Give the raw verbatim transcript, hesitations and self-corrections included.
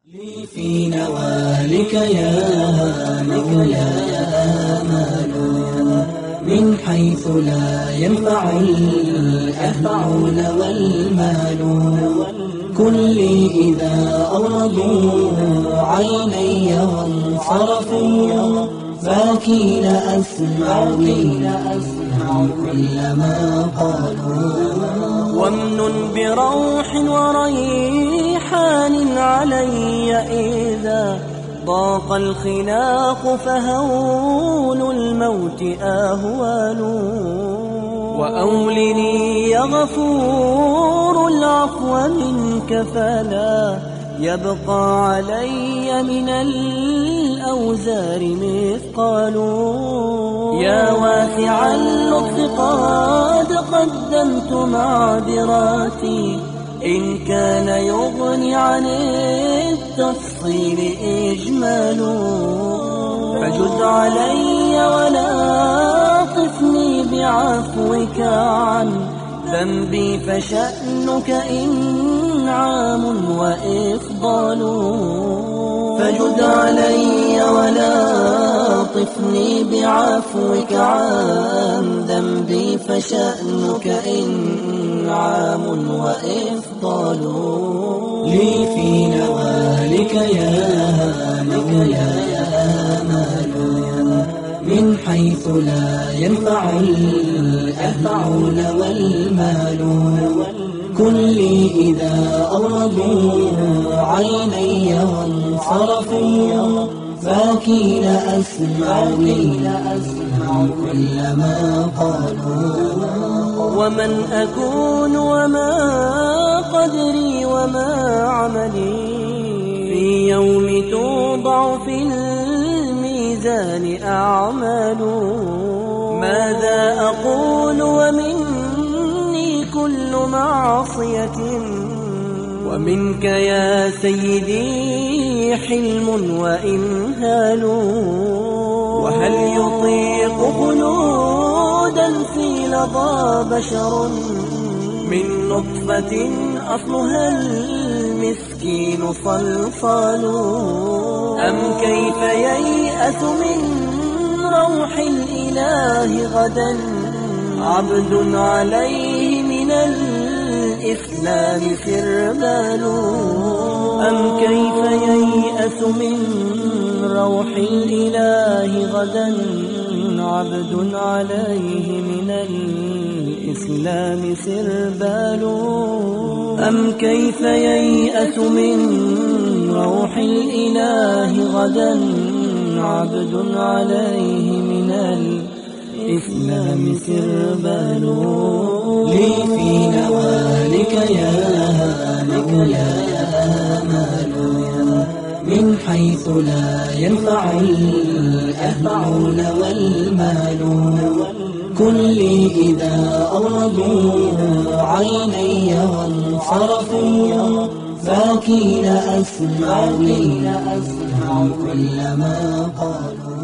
لي في نوالك يا مولاي آمال من حيث لا ينفع الأهلون والمال. كن لي إذا أوردوا عيني وانصرفوا باكين أسمع كل ما قالوا. وامن بروح وريحان علي إذا ضاق الخلاق فهول الموت أهوال. وأولني يا غفور العفو منك فلا يبقى علي من الأوزار مثقال. يا واسع اللطف قد قدمت معذراتي إن كان يغني عن التفصيل إجمال. فجد علي ولا طفني بعفوك عن ذنبي فشأنك إنعام وإفضال. فجد علي ولا طفني بعفوك عن ذنبي فشأنك إنعام وإفضال. لي في نوالك يا آمال من حيث لا ينفع الأهلون والمال. كن لي إذا أوردوا عيني وانصرفوا باكين أسمع كل ما قالوا. ومن أكون وما قدري وما عملي في يوم توضع في الميزان أعمال. ماذا أقول ومني كل معصية ومنك يا سيدي حلم وإمهال. وهل يطيق خلودا في لظى بشر من نطفة أصلها المسكين صلصال. أم كيف ييأس من روح الإله غدا عبد عليه من الإسلام سربال. أم كيف ييأس من روح الإله غدا عبد عليه من الإسلام سربال. أم كيف ييأس من روح الإله غدا عبد عليه من الإسلام سربال. لي في نوالك يا آمال من حيث لا ينفع الأهلون والمال. كن لي إذا أوردوا عيني وانصرفوا باكين أسمع كل ما قالوا.